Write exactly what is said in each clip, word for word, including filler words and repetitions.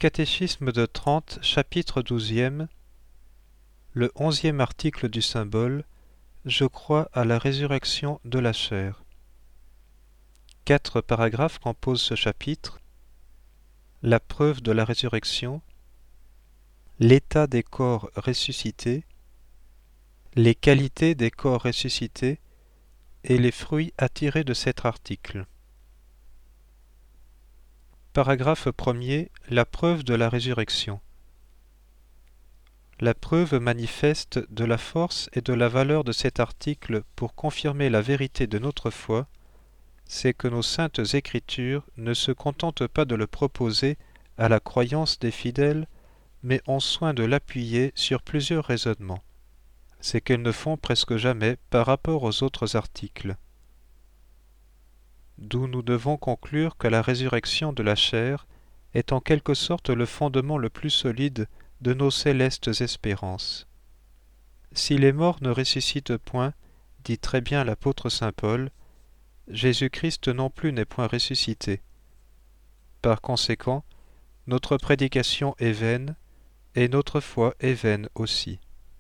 Catéchisme de Trente, chapitre douzième, le onzième article du symbole, je crois à la résurrection de la chair. Quatre paragraphes composent ce chapitre. La preuve de la résurrection, l'état des corps ressuscités, les qualités des corps ressuscités et les fruits à tirer de cet article. Paragraphe premier. La preuve de la résurrection. La preuve manifeste de la force et de la valeur de cet article pour confirmer la vérité de notre foi, c'est que nos saintes Écritures ne se contentent pas de le proposer à la croyance des fidèles, mais ont soin de l'appuyer sur plusieurs raisonnements. C'est qu'elles ne font presque jamais par rapport aux autres articles. D'où nous devons conclure que la résurrection de la chair est en quelque sorte le fondement le plus solide de nos célestes espérances. Si les morts ne ressuscitent point, dit très bien l'apôtre saint Paul, Jésus-Christ non plus n'est point ressuscité. Par conséquent, notre prédication est vaine, et notre foi est vaine aussi.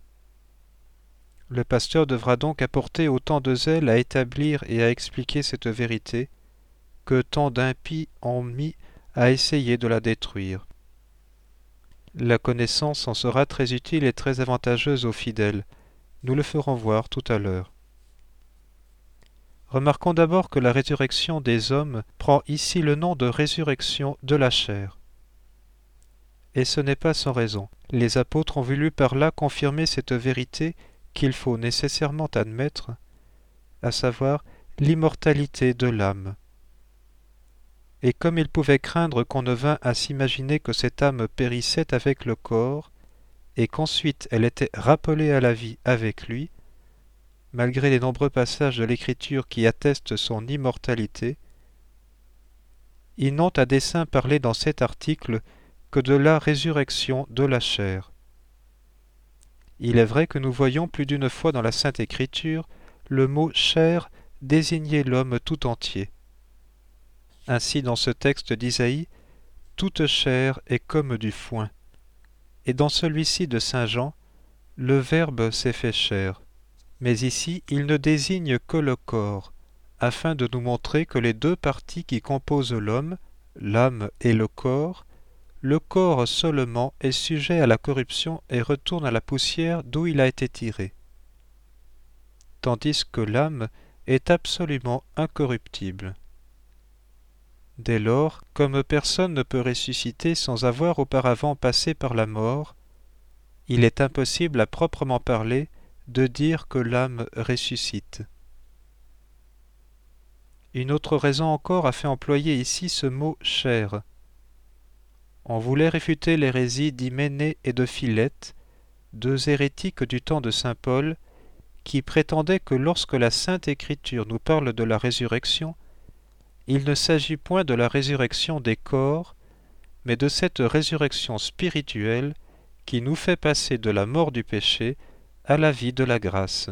Le pasteur devra donc apporter autant de zèle à établir et à expliquer cette vérité que tant d'impies ont mis à essayer de la détruire. La connaissance en sera très utile et très avantageuse aux fidèles. Nous le ferons voir tout à l'heure. Remarquons d'abord que la résurrection des hommes prend ici le nom de résurrection de la chair. Et ce n'est pas sans raison. Les apôtres ont voulu par là confirmer cette vérité qu'il faut nécessairement admettre, à savoir l'immortalité de l'âme. Et comme ils pouvaient craindre qu'on ne vînt à s'imaginer que cette âme périssait avec le corps, et qu'ensuite elle était rappelée à la vie avec lui, malgré les nombreux passages de l'Écriture qui attestent son immortalité, ils n'ont à dessein parlé dans cet article que de la résurrection de la chair. Il est vrai que nous voyons plus d'une fois dans la Sainte Écriture le mot « chair » désigner l'homme tout entier. Ainsi dans ce texte d'Isaïe, « toute chair est comme du foin », et dans celui-ci de saint Jean, « le Verbe s'est fait chair ». Mais ici, il ne désigne que le corps, afin de nous montrer que les deux parties qui composent l'homme, l'âme et le corps, le corps seulement est sujet à la corruption et retourne à la poussière d'où il a été tiré, tandis que l'âme est absolument incorruptible. Dès lors, comme personne ne peut ressusciter sans avoir auparavant passé par la mort, il est impossible à proprement parler de dire que l'âme ressuscite. Une autre raison encore a fait employer ici ce mot « chair ». On voulait réfuter l'hérésie d'Hyménée et de Philette, deux hérétiques du temps de saint Paul, qui prétendaient que lorsque la Sainte Écriture nous parle de la résurrection, il ne s'agit point de la résurrection des corps, mais de cette résurrection spirituelle qui nous fait passer de la mort du péché à la vie de la grâce.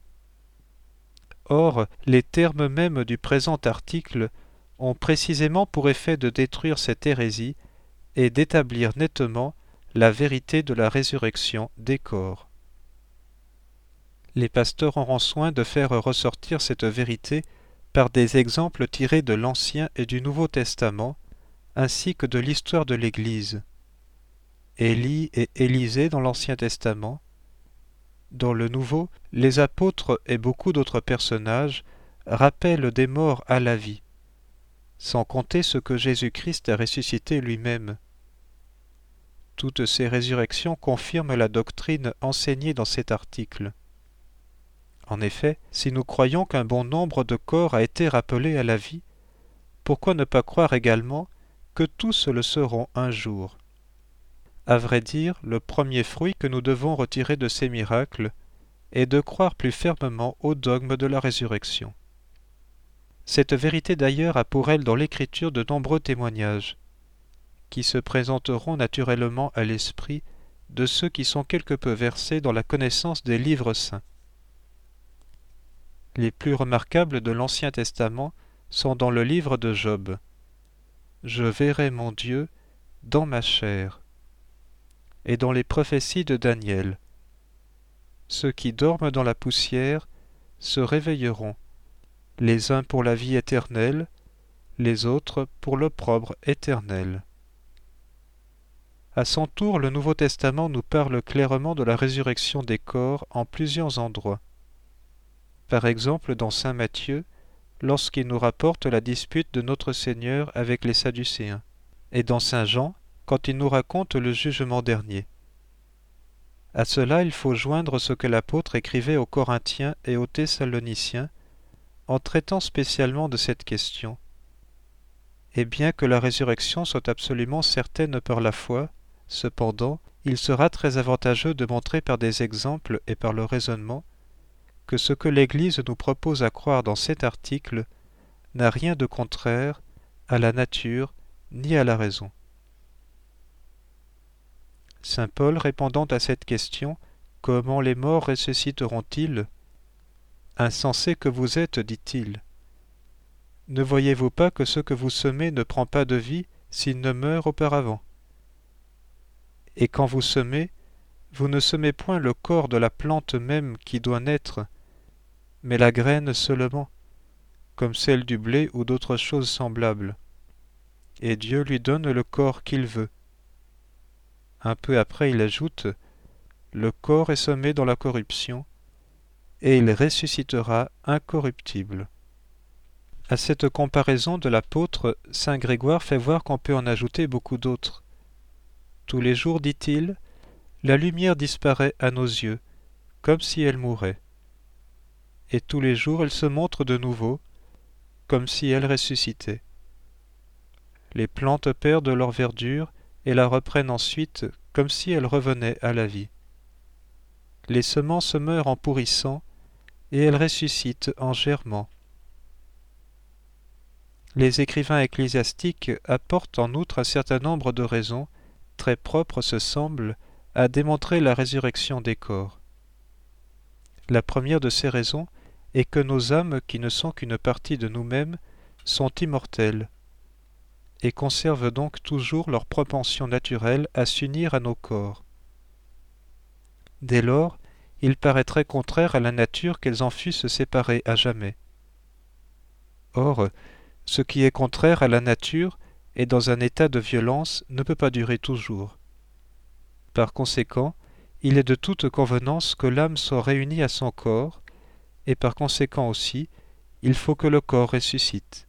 Or, les termes mêmes du présent article ont précisément pour effet de détruire cette hérésie et d'établir nettement la vérité de la résurrection des corps. Les pasteurs auront soin de faire ressortir cette vérité par des exemples tirés de l'Ancien et du Nouveau Testament, ainsi que de l'histoire de l'Église. Élie et Élisée dans l'Ancien Testament. Dans le Nouveau, les apôtres et beaucoup d'autres personnages rappellent des morts à la vie, sans compter ce que Jésus-Christ a ressuscité lui-même. Toutes ces résurrections confirment la doctrine enseignée dans cet article. En effet, si nous croyons qu'un bon nombre de corps a été rappelé à la vie, pourquoi ne pas croire également que tous le seront un jour? À vrai dire, le premier fruit que nous devons retirer de ces miracles est de croire plus fermement au dogme de la résurrection. Cette vérité d'ailleurs a pour elle dans l'Écriture de nombreux témoignages, qui se présenteront naturellement à l'esprit de ceux qui sont quelque peu versés dans la connaissance des livres saints. Les plus remarquables de l'Ancien Testament sont dans le livre de Job. « Je verrai mon Dieu, dans ma chair. Et dans les prophéties de Daniel, ceux qui dorment dans la poussière se réveilleront, les uns pour la vie éternelle, les autres pour l'opprobre éternel. À son tour, le Nouveau Testament nous parle clairement de la résurrection des corps en plusieurs endroits. Par exemple, dans saint Matthieu, lorsqu'il nous rapporte la dispute de notre Seigneur avec les Sadducéens, et dans saint Jean, quand il nous raconte le jugement dernier. À cela, il faut joindre ce que l'apôtre écrivait aux Corinthiens et aux Thessaloniciens, en traitant spécialement de cette question. Et bien que la résurrection soit absolument certaine par la foi, cependant, il sera très avantageux de montrer par des exemples et par le raisonnement que ce que l'Église nous propose à croire dans cet article n'a rien de contraire à la nature ni à la raison. Saint Paul, répondant à cette question, « Comment les morts ressusciteront-ils » ? « Insensés que vous êtes, dit-il. Ne voyez-vous pas que ce que vous semez ne prend pas de vie s'il ne meurt auparavant ? Et quand vous semez, vous ne semez point le corps de la plante même qui doit naître, mais la graine seulement, comme celle du blé ou d'autres choses semblables. Et Dieu lui donne le corps qu'il veut. » Un peu après, il ajoute « Le corps est semé dans la corruption, et il ressuscitera incorruptible. » À cette comparaison de l'apôtre, saint Grégoire fait voir qu'on peut en ajouter beaucoup d'autres. Tous les jours, dit-il, la lumière disparaît à nos yeux, comme si elle mourait. Et tous les jours, elle se montre de nouveau, comme si elle ressuscitait. Les plantes perdent leur verdure et la reprennent ensuite, comme si elles revenaient à la vie. Les semences meurent en pourrissant, et elles ressuscitent en germant. Les écrivains ecclésiastiques apportent en outre un certain nombre de raisons, très propres ce semble, à démontrer la résurrection des corps. La première de ces raisons est que nos âmes, qui ne sont qu'une partie de nous-mêmes, sont immortelles, et conservent donc toujours leur propension naturelle à s'unir à nos corps. Dès lors, il paraîtrait contraire à la nature qu'elles en fussent séparées à jamais. Or, ce qui est contraire à la nature et dans un état de violence ne peut pas durer toujours. Par conséquent, il est de toute convenance que l'âme soit réunie à son corps, et par conséquent aussi, il faut que le corps ressuscite.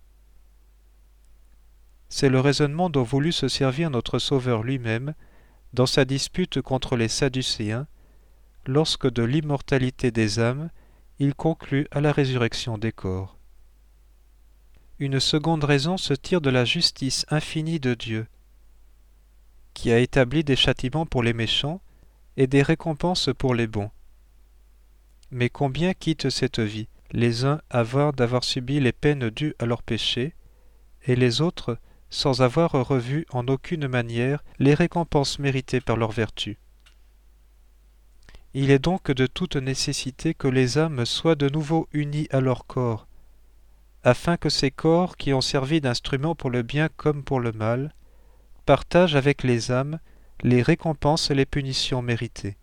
C'est le raisonnement dont voulut se servir notre Sauveur lui-même dans sa dispute contre les Sadducéens, lorsque de l'immortalité des âmes, il conclut à la résurrection des corps. Une seconde raison se tire de la justice infinie de Dieu, qui a établi des châtiments pour les méchants et des récompenses pour les bons. Mais combien quittent cette vie, les uns avares d'avoir subi les peines dues à leurs péchés, et les autres sans avoir revu en aucune manière les récompenses méritées par leurs vertus. Il est donc de toute nécessité que les âmes soient de nouveau unies à leur corps, afin que ces corps, qui ont servi d'instruments pour le bien comme pour le mal, partagent avec les âmes les récompenses et les punitions méritées.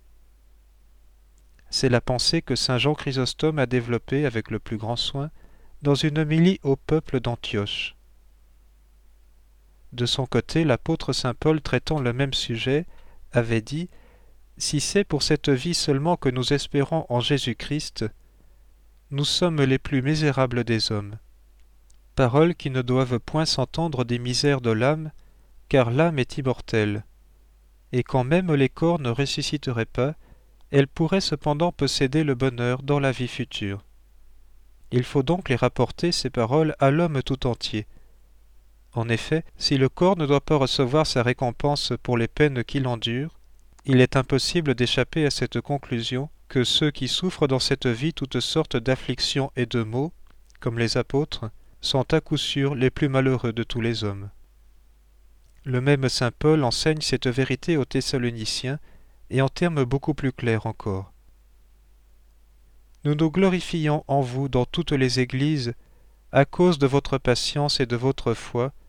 C'est la pensée que saint Jean Chrysostome a développée avec le plus grand soin dans une homélie au peuple d'Antioche. De son côté, l'apôtre saint Paul, traitant le même sujet, avait dit « Si c'est pour cette vie seulement que nous espérons en Jésus-Christ, nous sommes les plus misérables des hommes. » Paroles qui ne doivent point s'entendre des misères de l'âme, car l'âme est immortelle, et quand même les corps ne ressusciteraient pas, elle pourrait cependant posséder le bonheur dans la vie future. Il faut donc les rapporter, ces paroles, à l'homme tout entier. En effet, si le corps ne doit pas recevoir sa récompense pour les peines qu'il endure, il est impossible d'échapper à cette conclusion que ceux qui souffrent dans cette vie toutes sortes d'afflictions et de maux, comme les apôtres, sont à coup sûr les plus malheureux de tous les hommes. Le même saint Paul enseigne cette vérité aux Thessaloniciens, et en termes beaucoup plus clairs encore. Nous nous glorifions en vous dans toutes les églises, à cause de votre patience et de votre foi,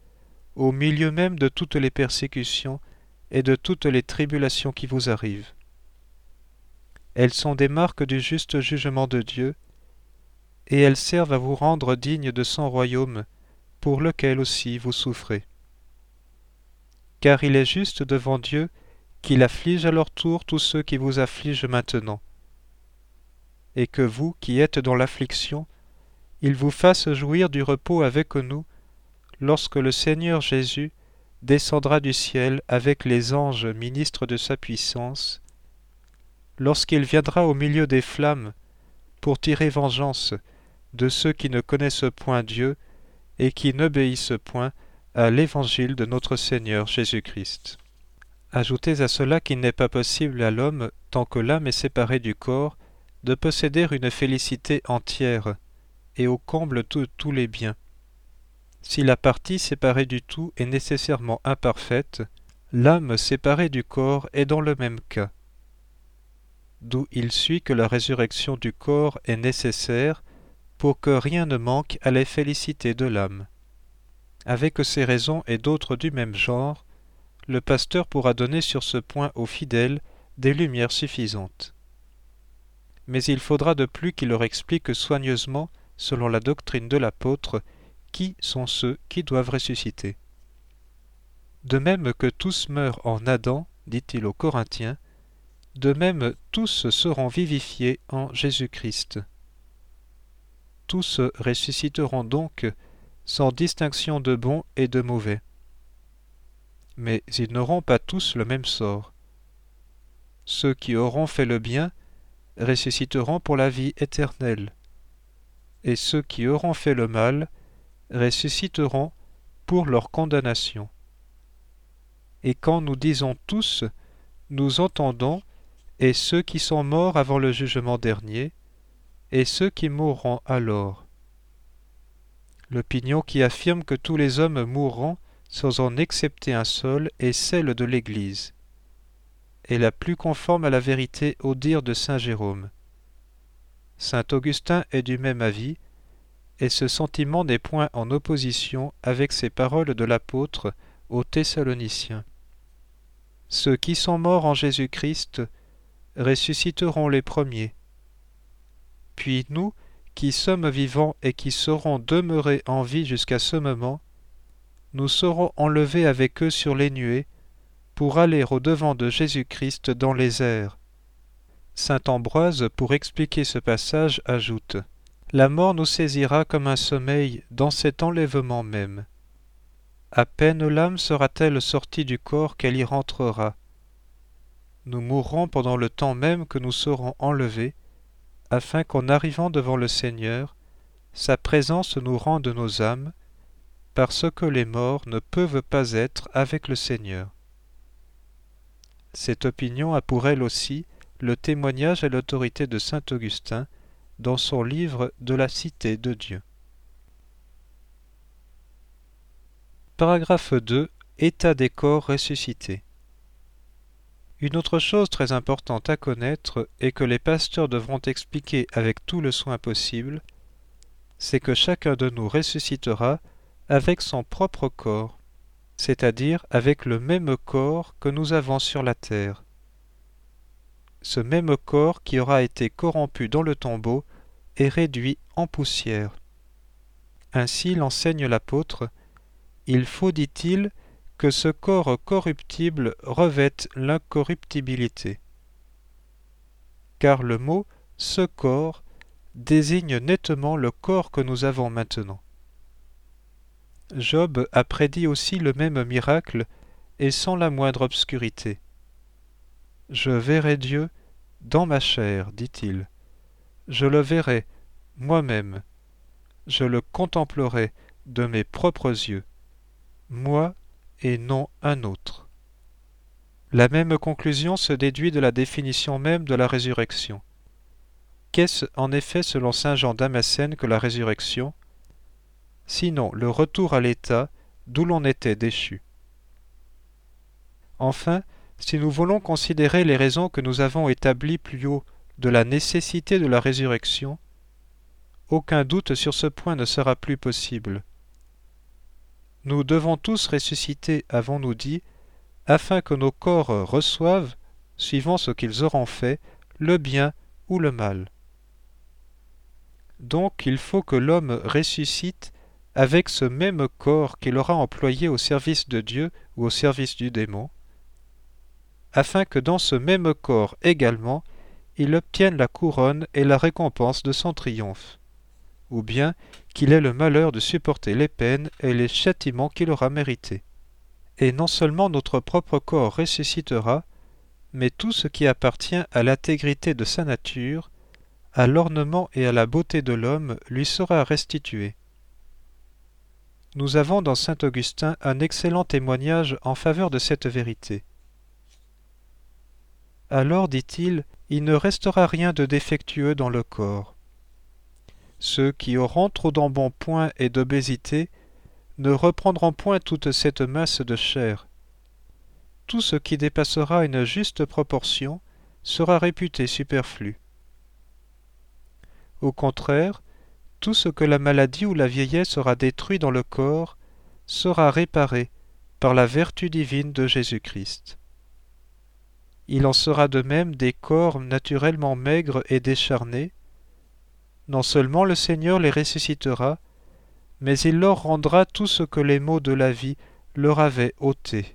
au milieu même de toutes les persécutions et de toutes les tribulations qui vous arrivent. Elles sont des marques du juste jugement de Dieu, et elles servent à vous rendre dignes de son royaume, pour lequel aussi vous souffrez. Car il est juste devant Dieu qu'il afflige à leur tour tous ceux qui vous affligent maintenant, et que vous, qui êtes dans l'affliction, il vous fasse jouir du repos avec nous, lorsque le Seigneur Jésus descendra du ciel avec les anges ministres de sa puissance, lorsqu'il viendra au milieu des flammes pour tirer vengeance de ceux qui ne connaissent point Dieu et qui n'obéissent point à l'évangile de notre Seigneur Jésus-Christ. Ajoutez à cela qu'il n'est pas possible à l'homme, tant que l'âme est séparée du corps, de posséder une félicité entière et au comble de tous les biens. Si la partie séparée du tout est nécessairement imparfaite, l'âme séparée du corps est dans le même cas. D'où il suit que la résurrection du corps est nécessaire pour que rien ne manque à la félicité de l'âme. Avec ces raisons et d'autres du même genre, le pasteur pourra donner sur ce point aux fidèles des lumières suffisantes. Mais il faudra de plus qu'il leur explique soigneusement, selon la doctrine de l'apôtre, qui sont ceux qui doivent ressusciter. De même que tous meurent en Adam, dit-il aux Corinthiens, de même tous seront vivifiés en Jésus-Christ. Tous ressusciteront donc sans distinction de bons et de mauvais. Mais ils n'auront pas tous le même sort. Ceux qui auront fait le bien ressusciteront pour la vie éternelle, et ceux qui auront fait le mal ressusciteront pour leur condamnation. Et quand nous disons tous, nous entendons et ceux qui sont morts avant le jugement dernier, et ceux qui mourront alors. L'opinion qui affirme que tous les hommes mourront sans en excepter un seul est celle de l'Église, et la plus conforme à la vérité au dire de saint Jérôme. Saint Augustin est du même avis, et ce sentiment n'est point en opposition avec ces paroles de l'apôtre aux Thessaloniciens. Ceux qui sont morts en Jésus-Christ ressusciteront les premiers. Puis nous, qui sommes vivants et qui serons demeurés en vie jusqu'à ce moment, nous serons enlevés avec eux sur les nuées pour aller au-devant de Jésus-Christ dans les airs. Saint Ambroise, pour expliquer ce passage, ajoute « La mort nous saisira comme un sommeil dans cet enlèvement même. À peine l'âme sera-t-elle sortie du corps qu'elle y rentrera. Nous mourrons pendant le temps même que nous serons enlevés, afin qu'en arrivant devant le Seigneur, sa présence nous rende nos âmes, parce que les morts ne peuvent pas être avec le Seigneur. » Cette opinion a pour elle aussi le témoignage et l'autorité de saint Augustin dans son livre de la Cité de Dieu. Paragraphe deux. État des corps ressuscités. Une autre chose très importante à connaître et que les pasteurs devront expliquer avec tout le soin possible, c'est que chacun de nous ressuscitera avec son propre corps, c'est-à-dire avec le même corps que nous avons sur la terre. Ce même corps qui aura été corrompu dans le tombeau est réduit en poussière. Ainsi l'enseigne l'apôtre, il faut, dit-il, que ce corps corruptible revête l'incorruptibilité. Car le mot « ce corps » désigne nettement le corps que nous avons maintenant. Job a prédit aussi le même miracle et sans la moindre obscurité. « Je verrai Dieu dans ma chair, dit-il. Je le verrai moi-même. Je le contemplerai de mes propres yeux, moi et non un autre. » La même conclusion se déduit de la définition même de la résurrection. Qu'est-ce en effet selon saint Jean Damascène que la résurrection ? Sinon le retour à l'état d'où l'on était déchu. Enfin, si nous voulons considérer les raisons que nous avons établies plus haut de la nécessité de la résurrection, aucun doute sur ce point ne sera plus possible. Nous devons tous ressusciter, avons-nous dit, afin que nos corps reçoivent, suivant ce qu'ils auront fait, le bien ou le mal. Donc il faut que l'homme ressuscite avec ce même corps qu'il aura employé au service de Dieu ou au service du démon, afin que dans ce même corps également, il obtienne la couronne et la récompense de son triomphe, ou bien qu'il ait le malheur de supporter les peines et les châtiments qu'il aura mérités. Et non seulement notre propre corps ressuscitera, mais tout ce qui appartient à l'intégrité de sa nature, à l'ornement et à la beauté de l'homme lui sera restitué. Nous avons dans saint Augustin un excellent témoignage en faveur de cette vérité. Alors, dit-il, il ne restera rien de défectueux dans le corps. Ceux qui auront trop d'embonpoint et d'obésité ne reprendront point toute cette masse de chair. Tout ce qui dépassera une juste proportion sera réputé superflu. Au contraire, tout ce que la maladie ou la vieillesse aura détruit dans le corps sera réparé par la vertu divine de Jésus-Christ. Il en sera de même des corps naturellement maigres et décharnés. Non seulement le Seigneur les ressuscitera, mais il leur rendra tout ce que les maux de la vie leur avaient ôté.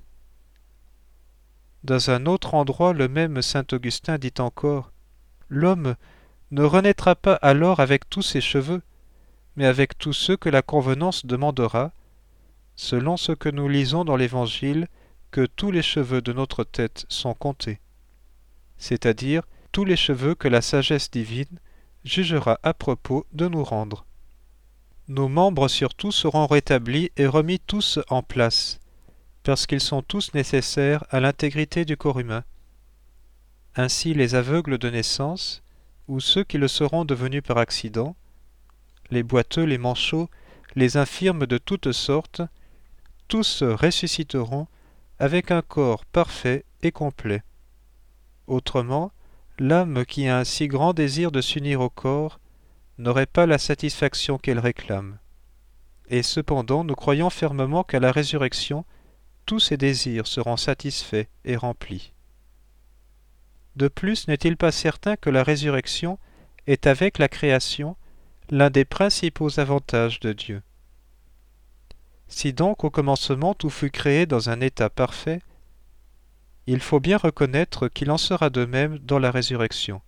Dans un autre endroit, le même saint Augustin dit encore : l'homme ne renaîtra pas alors avec tous ses cheveux, mais avec tous ceux que la convenance demandera, selon ce que nous lisons dans l'Évangile, que tous les cheveux de notre tête sont comptés, c'est-à-dire tous les cheveux que la sagesse divine jugera à propos de nous rendre. Nos membres surtout seront rétablis et remis tous en place, parce qu'ils sont tous nécessaires à l'intégrité du corps humain. Ainsi les aveugles de naissance, ou ceux qui le seront devenus par accident, les boiteux, les manchots, les infirmes de toutes sortes, tous ressusciteront avec un corps parfait et complet. Autrement, l'âme qui a un si grand désir de s'unir au corps n'aurait pas la satisfaction qu'elle réclame. Et cependant, nous croyons fermement qu'à la résurrection, tous ces désirs seront satisfaits et remplis. De plus, n'est-il pas certain que la résurrection est avec la création l'un des principaux avantages de Dieu? Si donc au commencement tout fut créé dans un état parfait, il faut bien reconnaître qu'il en sera de même dans la résurrection.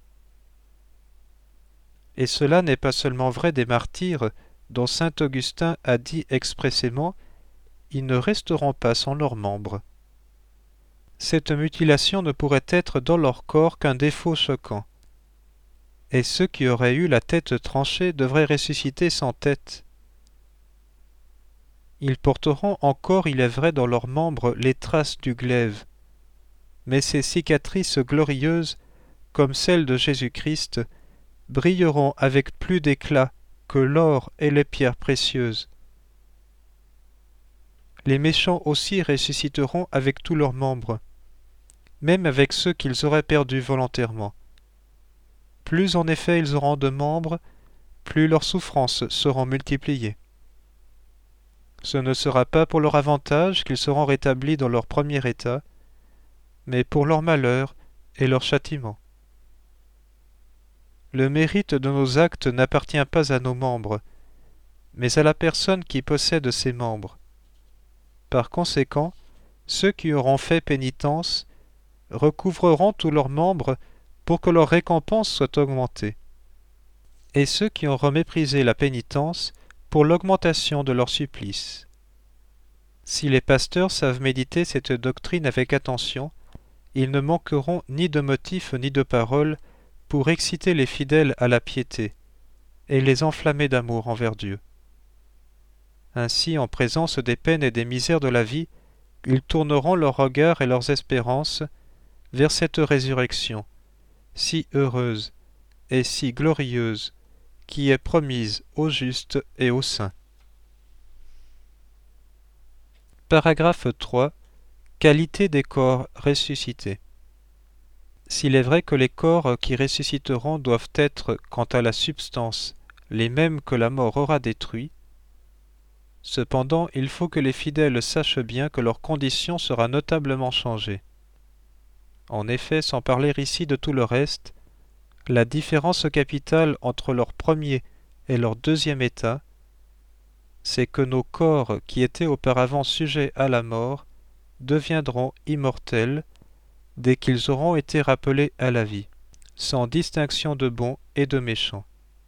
Et cela n'est pas seulement vrai des martyrs, dont saint Augustin a dit expressément « Ils ne resteront pas sans leurs membres ». Cette mutilation ne pourrait être dans leur corps qu'un défaut choquant. Et ceux qui auraient eu la tête tranchée devraient ressusciter sans tête. Ils porteront encore, il est vrai, dans leurs membres les traces du glaive, mais ces cicatrices glorieuses, comme celles de Jésus-Christ, brilleront avec plus d'éclat que l'or et les pierres précieuses. Les méchants aussi ressusciteront avec tous leurs membres, même avec ceux qu'ils auraient perdus volontairement. Plus en effet ils auront de membres, plus leurs souffrances seront multipliées. Ce ne sera pas pour leur avantage qu'ils seront rétablis dans leur premier état, mais pour leur malheur et leur châtiment. Le mérite de nos actes n'appartient pas à nos membres, mais à la personne qui possède ces membres. Par conséquent, ceux qui auront fait pénitence recouvreront tous leurs membres pour que leur récompense soit augmentée, et ceux qui auront méprisé la pénitence pour l'augmentation de leur supplice. Si les pasteurs savent méditer cette doctrine avec attention, ils ne manqueront ni de motifs ni de paroles pour exciter les fidèles à la piété et les enflammer d'amour envers Dieu. Ainsi, en présence des peines et des misères de la vie, ils tourneront leurs regards et leurs espérances vers cette résurrection, si heureuse et si glorieuse, qui est promise aux justes et aux saints. Paragraphe trois. Qualité des corps ressuscités. S'il est vrai que les corps qui ressusciteront doivent être, quant à la substance, les mêmes que la mort aura détruits, Cependant, il faut que les fidèles sachent bien que leur condition sera notablement changée. En effet, sans parler ici de tout le reste, la différence capitale entre leur premier et leur deuxième état, c'est que nos corps qui étaient auparavant sujets à la mort deviendront immortels dès qu'ils auront été rappelés à la vie, sans distinction de bons et de méchants.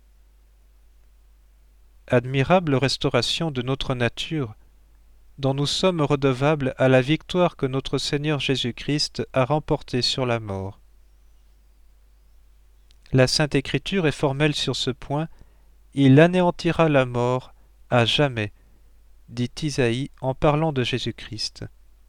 Admirable restauration de notre nature, dont nous sommes redevables à la victoire que notre Seigneur Jésus-Christ a remportée sur la mort. La Sainte Écriture est formelle sur ce point, il anéantira la mort à jamais, dit Isaïe en parlant de Jésus-Christ.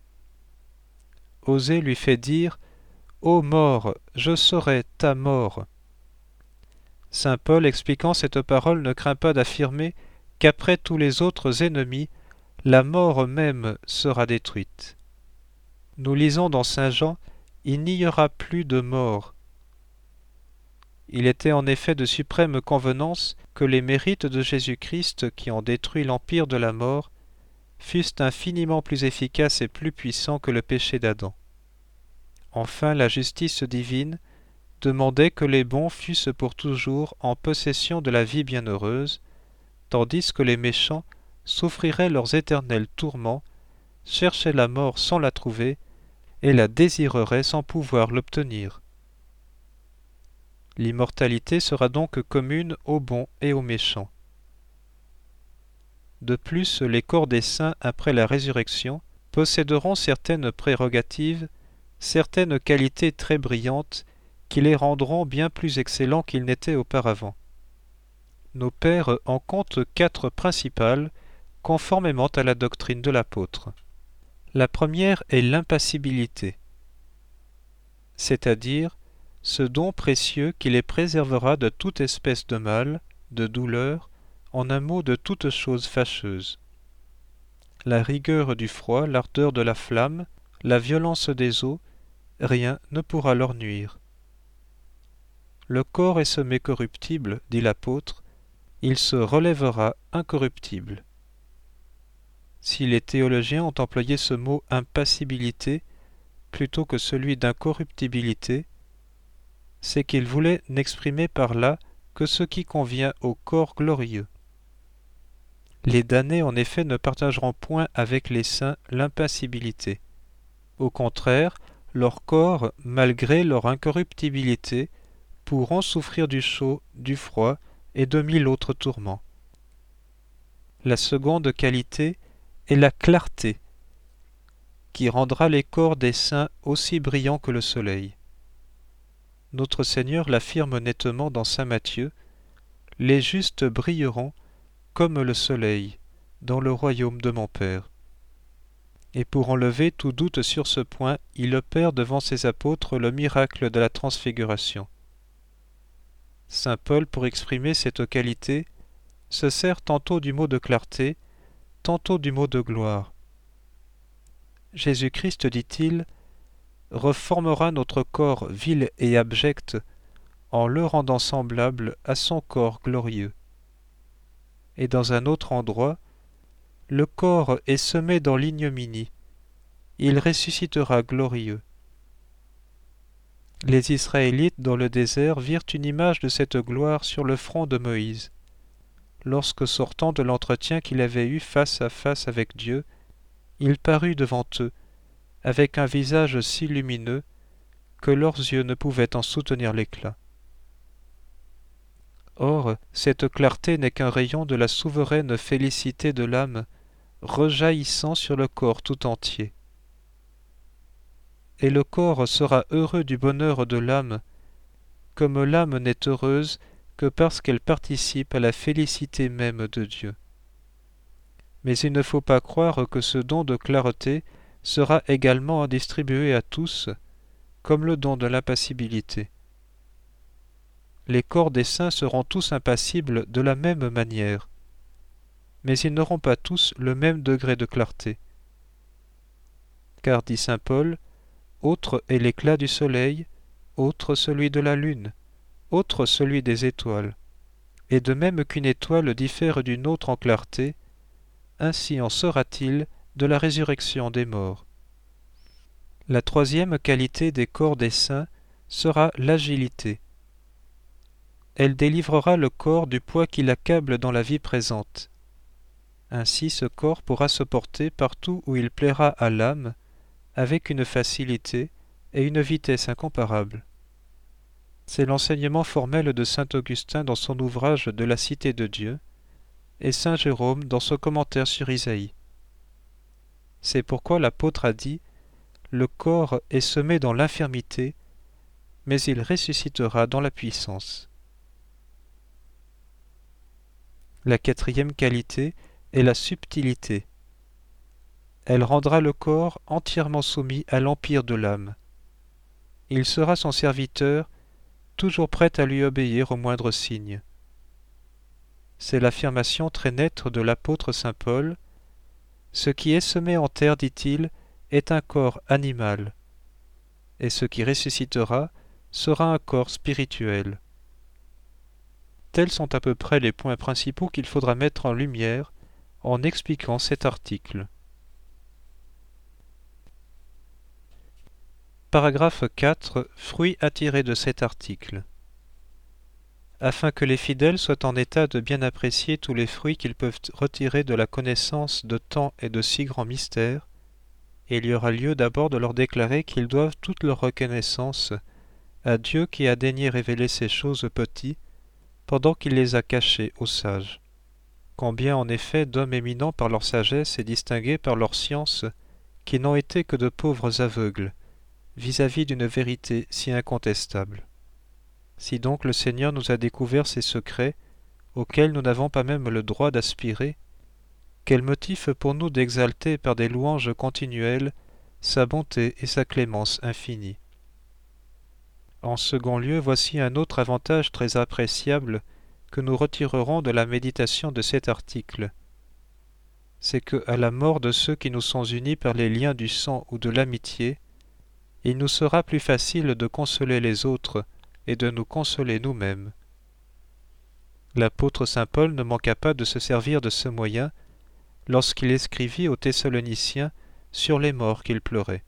Osée lui fait dire « Ô mort, je saurai ta mort ». Saint Paul, expliquant cette parole, ne craint pas d'affirmer qu'après tous les autres ennemis, la mort même sera détruite. Nous lisons dans Saint Jean « Il n'y aura plus de mort ». Il était en effet de suprême convenance que les mérites de Jésus-Christ qui ont détruit l'empire de la mort fussent infiniment plus efficaces et plus puissants que le péché d'Adam. Enfin, la justice divine demandait que les bons fussent pour toujours en possession de la vie bienheureuse, tandis que les méchants souffriraient leurs éternels tourments, cherchaient la mort sans la trouver, et la désireraient sans pouvoir l'obtenir. L'immortalité sera donc commune aux bons et aux méchants. De plus, les corps des saints après la résurrection posséderont certaines prérogatives, certaines qualités très brillantes qui les rendront bien plus excellents qu'ils n'étaient auparavant. Nos pères en comptent quatre principales, conformément à la doctrine de l'apôtre. La première est l'impassibilité, c'est-à-dire ce don précieux qui les préservera de toute espèce de mal, de douleur, en un mot de toute chose fâcheuse. La rigueur du froid, l'ardeur de la flamme, la violence des eaux, rien ne pourra leur nuire. Le corps est semé corruptible, dit l'apôtre, il se relèvera incorruptible. Si les théologiens ont employé ce mot impassibilité plutôt que celui d'incorruptibilité, c'est qu'ils voulaient n'exprimer par là que ce qui convient au corps glorieux. Les damnés en effet ne partageront point avec les saints l'impassibilité. Au contraire, leur corps, malgré leur incorruptibilité, pourront souffrir du chaud, du froid et de mille autres tourments. La seconde qualité est la clarté, qui rendra les corps des saints aussi brillants que le soleil. Notre Seigneur l'affirme nettement dans saint Matthieu, « Les justes brilleront comme le soleil dans le royaume de mon Père ». Et pour enlever tout doute sur ce point, il opère devant ses apôtres le miracle de la transfiguration. Saint Paul, pour exprimer cette qualité, se sert tantôt du mot de clarté, tantôt du mot de gloire. Jésus-Christ, dit-il, reformera notre corps vil et abject en le rendant semblable à son corps glorieux. Et dans un autre endroit, le corps est semé dans l'ignominie, il ressuscitera glorieux. Les Israélites dans le désert virent une image de cette gloire sur le front de Moïse, lorsque sortant de l'entretien qu'il avait eu face à face avec Dieu, il parut devant eux, avec un visage si lumineux que leurs yeux ne pouvaient en soutenir l'éclat. Or, cette clarté n'est qu'un rayon de la souveraine félicité de l'âme, rejaillissant sur le corps tout entier. Et le corps sera heureux du bonheur de l'âme, comme l'âme n'est heureuse que parce qu'elle participe à la félicité même de Dieu. Mais il ne faut pas croire que ce don de clarté sera également distribué à tous, comme le don de l'impassibilité. Les corps des saints seront tous impassibles de la même manière, mais ils n'auront pas tous le même degré de clarté. Car, dit saint Paul, autre est l'éclat du soleil, autre celui de la lune, autre celui des étoiles. Et de même qu'une étoile diffère d'une autre en clarté, ainsi en sera-t-il de la résurrection des morts. La troisième qualité des corps des saints sera l'agilité. Elle délivrera le corps du poids qui l'accable dans la vie présente. Ainsi ce corps pourra se porter partout où il plaira à l'âme, avec une facilité et une vitesse incomparables. C'est l'enseignement formel de saint Augustin dans son ouvrage de la Cité de Dieu, et saint Jérôme dans son commentaire sur Isaïe. C'est pourquoi l'apôtre a dit « Le corps est semé dans l'infirmité, mais il ressuscitera dans la puissance. » La quatrième qualité est la subtilité. Elle rendra le corps entièrement soumis à l'empire de l'âme. Il sera son serviteur, toujours prêt à lui obéir au moindre signe. C'est l'affirmation très nette de l'apôtre saint Paul. « Ce qui est semé en terre, dit-il, est un corps animal, et ce qui ressuscitera sera un corps spirituel. » Tels sont à peu près les points principaux qu'il faudra mettre en lumière en expliquant cet article. Paragraphe quatre. Fruits à tirer de cet article. Afin que les fidèles soient en état de bien apprécier tous les fruits qu'ils peuvent retirer de la connaissance de tant et de si grands mystères, il y aura lieu d'abord de leur déclarer qu'ils doivent toute leur reconnaissance à Dieu qui a daigné révéler ces choses aux petits, pendant qu'il les a cachées aux sages. Combien en effet d'hommes éminents par leur sagesse et distingués par leur science, qui n'ont été que de pauvres aveugles, vis-à-vis d'une vérité si incontestable. Si donc le Seigneur nous a découvert ces secrets, auxquels nous n'avons pas même le droit d'aspirer, quel motif pour nous d'exalter par des louanges continuelles sa bonté et sa clémence infinie. En second lieu, voici un autre avantage très appréciable que nous retirerons de la méditation de cet article. C'est que, à la mort de ceux qui nous sont unis par les liens du sang ou de l'amitié, il nous sera plus facile de consoler les autres et de nous consoler nous-mêmes. L'apôtre saint Paul ne manqua pas de se servir de ce moyen lorsqu'il écrivit aux Thessaloniciens sur les morts qu'il pleurait.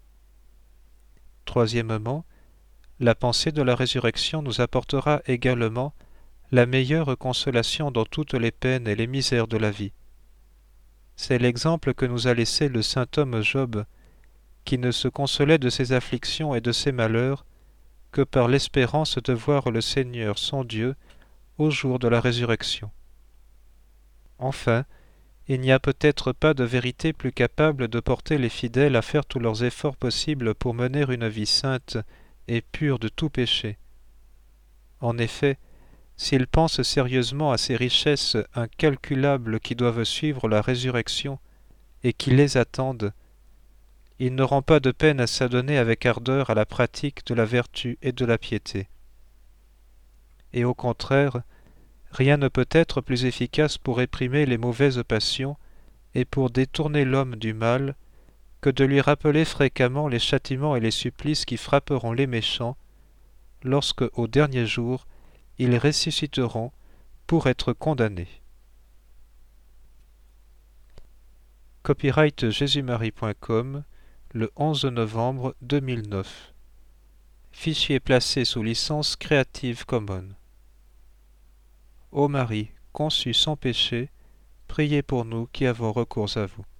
Troisièmement, la pensée de la résurrection nous apportera également la meilleure consolation dans toutes les peines et les misères de la vie. C'est l'exemple que nous a laissé le saint homme Job, qui ne se consolait de ses afflictions et de ses malheurs que par l'espérance de voir le Seigneur son Dieu au jour de la résurrection. Enfin, il n'y a peut-être pas de vérité plus capable de porter les fidèles à faire tous leurs efforts possibles pour mener une vie sainte et pure de tout péché. En effet, s'ils pensent sérieusement à ces richesses incalculables qui doivent suivre la résurrection et qui les attendent, ils n'auront pas de peine à s'adonner avec ardeur à la pratique de la vertu et de la piété. Et au contraire, rien ne peut être plus efficace pour réprimer les mauvaises passions et pour détourner l'homme du mal que de lui rappeler fréquemment les châtiments et les supplices qui frapperont les méchants lorsque, au dernier jour, ils ressusciteront pour être condamnés. Copyright jésus marie point com, le onze novembre deux mille neuf. Fichier placé sous licence Creative Commons. Ô Marie, conçue sans péché, priez pour nous qui avons recours à vous.